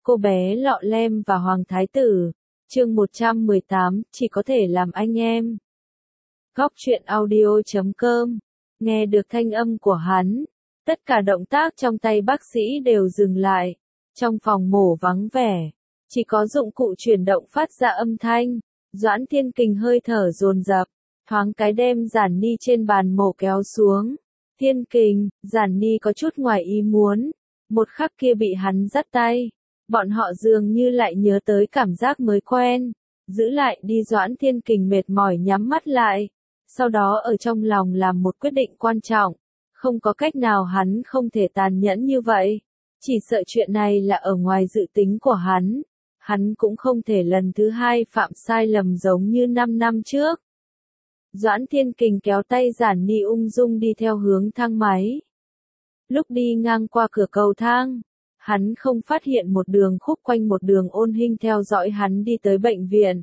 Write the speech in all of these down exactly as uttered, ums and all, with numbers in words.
Cô bé lọ lem và Hoàng Thái Tử, chương một trăm mười tám, chỉ có thể làm anh em. Góc truyện audio chấm com, nghe được thanh âm của hắn, tất cả động tác trong tay bác sĩ đều dừng lại, trong phòng mổ vắng vẻ, chỉ có dụng cụ chuyển động phát ra âm thanh. Doãn Thiên Kình hơi thở dồn dập, thoáng cái đem Giản Ni trên bàn mổ kéo xuống. Thiên Kình, Giản Ni có chút ngoài ý muốn, một khắc kia bị hắn dắt tay. Bọn họ dường như lại nhớ tới cảm giác mới quen, giữ lại đi. Doãn Thiên Kình mệt mỏi nhắm mắt lại, sau đó ở trong lòng làm một quyết định quan trọng, không có cách nào hắn không thể tàn nhẫn như vậy, chỉ sợ chuyện này là ở ngoài dự tính của hắn, hắn cũng không thể lần thứ hai phạm sai lầm giống như năm năm trước. Doãn Thiên Kình kéo tay Giản Ni ung dung đi theo hướng thang máy. Lúc đi ngang qua cửa cầu thang, hắn không phát hiện một đường khúc quanh một đường Ôn Hinh theo dõi hắn đi tới bệnh viện.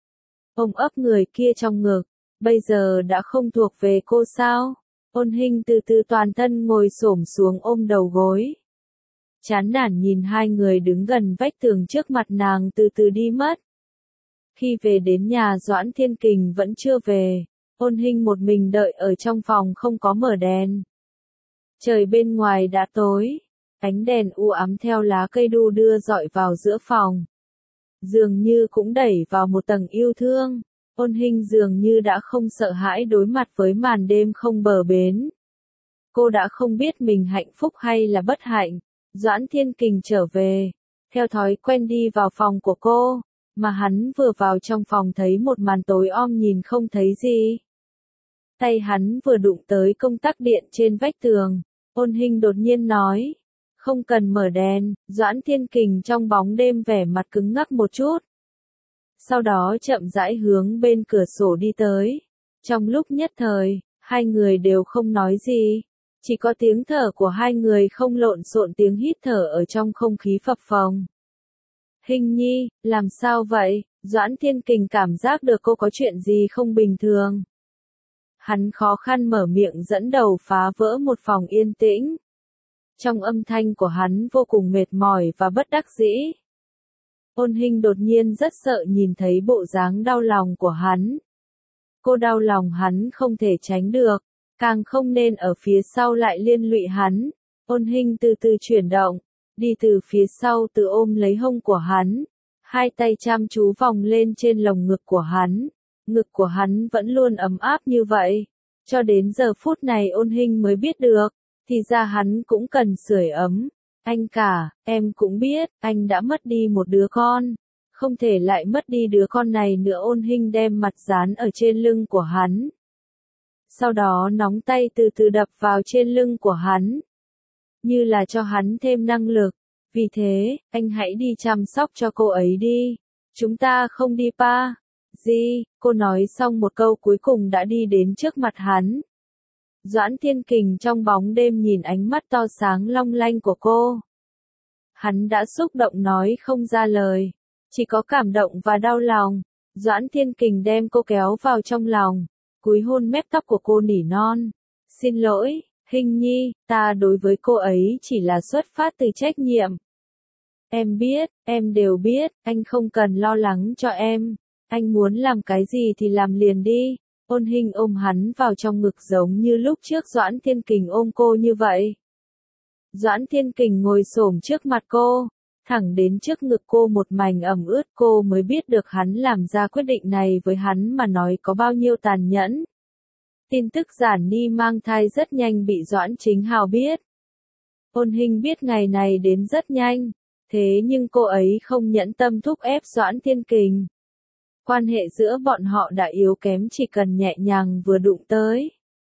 Ôm ấp người kia trong ngực, bây giờ đã không thuộc về cô sao? Ôn Hinh từ từ toàn thân ngồi xổm xuống ôm đầu gối. Chán nản nhìn hai người đứng gần vách tường trước mặt nàng từ từ đi mất. Khi về đến nhà Doãn Thiên Kình vẫn chưa về, Ôn Hinh một mình đợi ở trong phòng không có mở đèn. Trời bên ngoài đã tối. Ánh đèn u ám theo lá cây đu đưa dọi vào giữa phòng. Dường như cũng đẩy vào một tầng yêu thương. Ôn Hinh dường như đã không sợ hãi đối mặt với màn đêm không bờ bến. Cô đã không biết mình hạnh phúc hay là bất hạnh. Doãn Thiên Kình trở về, theo thói quen đi vào phòng của cô, mà hắn vừa vào trong phòng thấy một màn tối om nhìn không thấy gì. Tay hắn vừa đụng tới công tắc điện trên vách tường, Ôn Hinh đột nhiên nói. Không cần mở đèn. Doãn Thiên Kình trong bóng đêm vẻ mặt cứng ngắc một chút. Sau đó chậm rãi hướng bên cửa sổ đi tới. Trong lúc nhất thời, hai người đều không nói gì. Chỉ có tiếng thở của hai người không lộn xộn tiếng hít thở ở trong không khí phập phồng. Hinh Nhi, làm sao vậy? Doãn Thiên Kình cảm giác được cô có chuyện gì không bình thường. Hắn khó khăn mở miệng dẫn đầu phá vỡ một phòng yên tĩnh. Trong âm thanh của hắn vô cùng mệt mỏi và bất đắc dĩ. Ôn Hinh đột nhiên rất sợ nhìn thấy bộ dáng đau lòng của hắn. Cô đau lòng hắn không thể tránh được, càng không nên ở phía sau lại liên lụy hắn. Ôn Hinh từ từ chuyển động, đi từ phía sau từ ôm lấy hông của hắn. Hai tay chăm chú vòng lên trên lồng ngực của hắn. Ngực của hắn vẫn luôn ấm áp như vậy. Cho đến giờ phút này Ôn Hinh mới biết được. Thì ra hắn cũng cần sưởi ấm. Anh cả, em cũng biết, anh đã mất đi một đứa con. Không thể lại mất đi đứa con này nữa. Ôn Hinh đem mặt dán ở trên lưng của hắn. Sau đó nóng tay từ từ đập vào trên lưng của hắn. Như là cho hắn thêm năng lực. Vì thế, anh hãy đi chăm sóc cho cô ấy đi. Chúng ta không đi pa. Gì? Cô nói xong một câu cuối cùng đã đi đến trước mặt hắn. Doãn Thiên Kình trong bóng đêm nhìn ánh mắt to sáng long lanh của cô. Hắn đã xúc động nói không ra lời, chỉ có cảm động và đau lòng. Doãn Thiên Kình đem cô kéo vào trong lòng, cúi hôn mép tóc của cô nỉ non. Xin lỗi, Hinh Nhi, ta đối với cô ấy chỉ là xuất phát từ trách nhiệm. Em biết, em đều biết, anh không cần lo lắng cho em. Anh muốn làm cái gì thì làm liền đi. Ôn Hinh ôm hắn vào trong ngực giống như lúc trước Doãn Thiên Kình ôm cô như vậy. Doãn Thiên Kình ngồi xổm trước mặt cô, thẳng đến trước ngực cô một mảnh ẩm ướt. Cô mới biết được hắn làm ra quyết định này với hắn mà nói có bao nhiêu tàn nhẫn. Tin tức Giản Ni mang thai rất nhanh bị Doãn Chính Hào biết. Ôn Hinh biết ngày này đến rất nhanh, thế nhưng cô ấy không nhẫn tâm thúc ép Doãn Thiên Kình. Quan hệ giữa bọn họ đã yếu kém, chỉ cần nhẹ nhàng vừa đụng tới.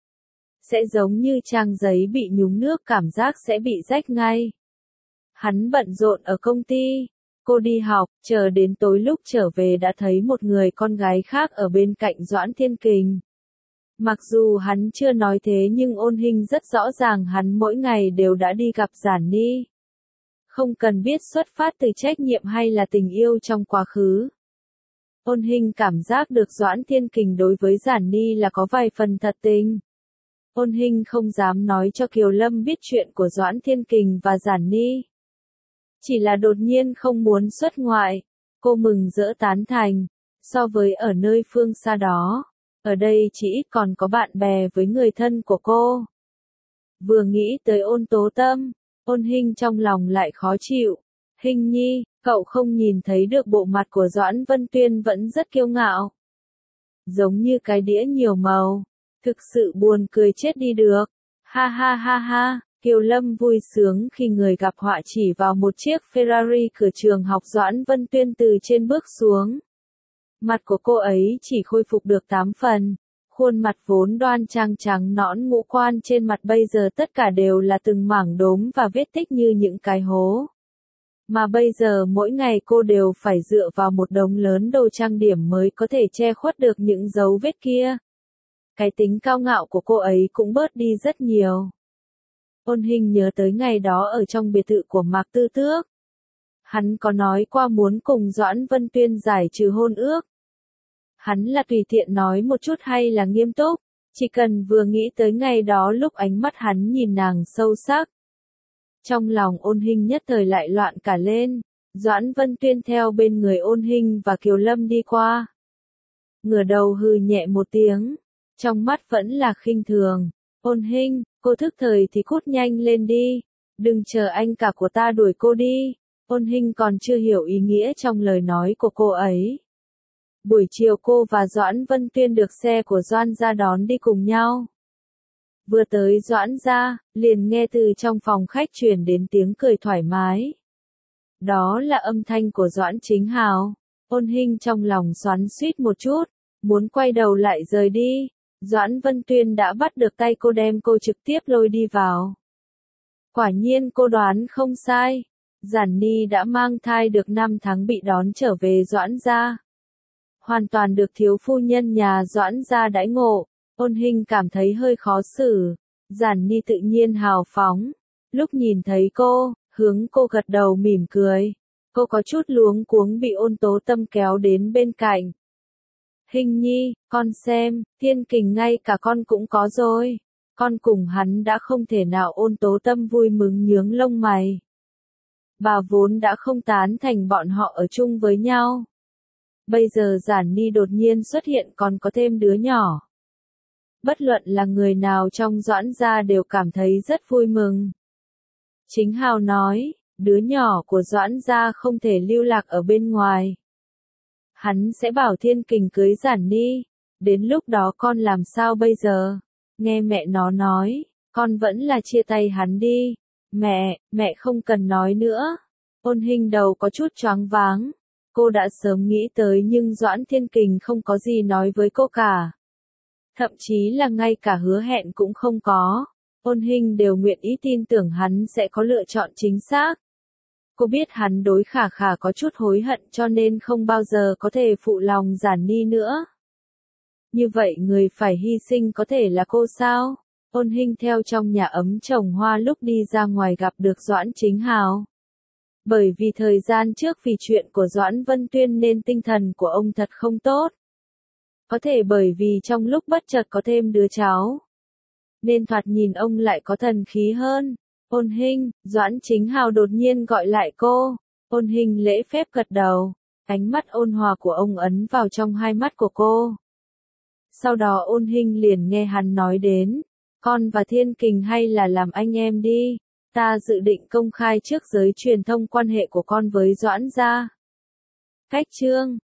Sẽ giống như trang giấy bị nhúng nước, cảm giác sẽ bị rách ngay. Hắn bận rộn ở công ty, cô đi học, chờ đến tối lúc trở về đã thấy một người con gái khác ở bên cạnh Doãn Thiên Kình. Mặc dù hắn chưa nói thế nhưng Ôn Hinh rất rõ ràng hắn mỗi ngày đều đã đi gặp Giản Ni. Không cần biết xuất phát từ trách nhiệm hay là tình yêu trong quá khứ. Ôn Hinh cảm giác được Doãn Thiên Kình đối với Giản Ni là có vài phần thật tình. Ôn Hinh không dám nói cho Kiều Lâm biết chuyện của Doãn Thiên Kình và Giản Ni. Chỉ là đột nhiên không muốn xuất ngoại. Cô mừng rỡ tán thành. So với ở nơi phương xa đó, ở đây chỉ ít còn có bạn bè với người thân của cô. Vừa nghĩ tới Ôn Tố Tâm, Ôn Hinh trong lòng lại khó chịu. Hinh nhi, cậu không nhìn thấy được bộ mặt của Doãn Vân Tuyên vẫn rất kiêu ngạo. Giống như cái đĩa nhiều màu. Thực sự buồn cười chết đi được. Ha ha ha ha, Kiều Lâm vui sướng khi người gặp họa chỉ vào một chiếc Ferrari cửa trường học Doãn Vân Tuyên từ trên bước xuống. Mặt của cô ấy chỉ khôi phục được tám phần. Khuôn mặt vốn đoan trang trắng nõn, ngũ quan trên mặt bây giờ tất cả đều là từng mảng đốm và vết tích như những cái hố. Mà bây giờ mỗi ngày cô đều phải dựa vào một đống lớn đồ trang điểm mới có thể che khuất được những dấu vết kia. Cái tính cao ngạo của cô ấy cũng bớt đi rất nhiều. Ôn Hinh nhớ tới ngày đó ở trong biệt thự của Mạc Tư Tước. Hắn có nói qua muốn cùng Doãn Vân Tuyên giải trừ hôn ước. Hắn là tùy tiện nói một chút hay là nghiêm túc, chỉ cần vừa nghĩ tới ngày đó lúc ánh mắt hắn nhìn nàng sâu sắc. Trong lòng Ôn Hinh nhất thời lại loạn cả lên. Doãn Vân Tuyên theo bên người Ôn Hinh và Kiều Lâm đi qua. Ngửa đầu hừ nhẹ một tiếng, trong mắt vẫn là khinh thường. Ôn Hinh, cô thức thời thì cút nhanh lên đi, đừng chờ anh cả của ta đuổi cô đi. Ôn Hinh còn chưa hiểu ý nghĩa trong lời nói của cô ấy. Buổi chiều cô và Doãn Vân Tuyên được xe của Doãn gia đón đi cùng nhau. Vừa tới Doãn gia, liền nghe từ trong phòng khách truyền đến tiếng cười thoải mái. Đó là âm thanh của Doãn Chính Hào. Ôn Hinh trong lòng xoắn xuýt một chút, muốn quay đầu lại rời đi. Doãn Vân Tuyên đã bắt được tay cô đem cô trực tiếp lôi đi vào. Quả nhiên cô đoán không sai. Giản Ni đã mang thai được năm tháng bị đón trở về Doãn gia. Hoàn toàn được thiếu phu nhân nhà Doãn gia đãi ngộ. Ôn Hinh cảm thấy hơi khó xử. Giản Ni tự nhiên hào phóng. Lúc nhìn thấy cô, hướng cô gật đầu mỉm cười. Cô có chút luống cuống bị Ôn Tố Tâm kéo đến bên cạnh. Hinh nhi, con xem, Thiên Kình ngay cả con cũng có rồi. Con cùng hắn đã không thể nào. Ôn Tố Tâm vui mừng nhướng lông mày. Bà vốn đã không tán thành bọn họ ở chung với nhau. Bây giờ Giản Ni đột nhiên xuất hiện còn có thêm đứa nhỏ. Bất luận là người nào trong Doãn gia đều cảm thấy rất vui mừng. Chính Hào nói, đứa nhỏ của Doãn gia không thể lưu lạc ở bên ngoài. Hắn sẽ bảo Thiên Kình cưới Giản Ni. Đến lúc đó con làm sao bây giờ? Nghe mẹ nó nói, con vẫn là chia tay hắn đi. Mẹ, mẹ không cần nói nữa. Ôn Hinh đầu có chút choáng váng. Cô đã sớm nghĩ tới nhưng Doãn Thiên Kình không có gì nói với cô cả. Thậm chí là ngay cả hứa hẹn cũng không có. Ôn Hinh đều nguyện ý tin tưởng hắn sẽ có lựa chọn chính xác. Cô biết hắn đối Khả Khả có chút hối hận cho nên không bao giờ có thể phụ lòng Giản Ni nữa. Như vậy người phải hy sinh có thể là cô sao? Ôn Hinh theo trong nhà ấm trồng hoa lúc đi ra ngoài gặp được Doãn Chính Hào. Bởi vì thời gian trước vì chuyện của Doãn Vân Tuyên nên tinh thần của ông thật không tốt. Có thể bởi vì trong lúc bất chợt có thêm đứa cháu. Nên thoạt nhìn ông lại có thần khí hơn. Ôn Hinh, Doãn Chính Hào đột nhiên gọi lại cô. Ôn Hinh lễ phép gật đầu. Ánh mắt ôn hòa của ông ấn vào trong hai mắt của cô. Sau đó Ôn Hinh liền nghe hắn nói đến. Con và Thiên Kình hay là làm anh em đi. Ta dự định công khai trước giới truyền thông quan hệ của con với Doãn gia. Cách chương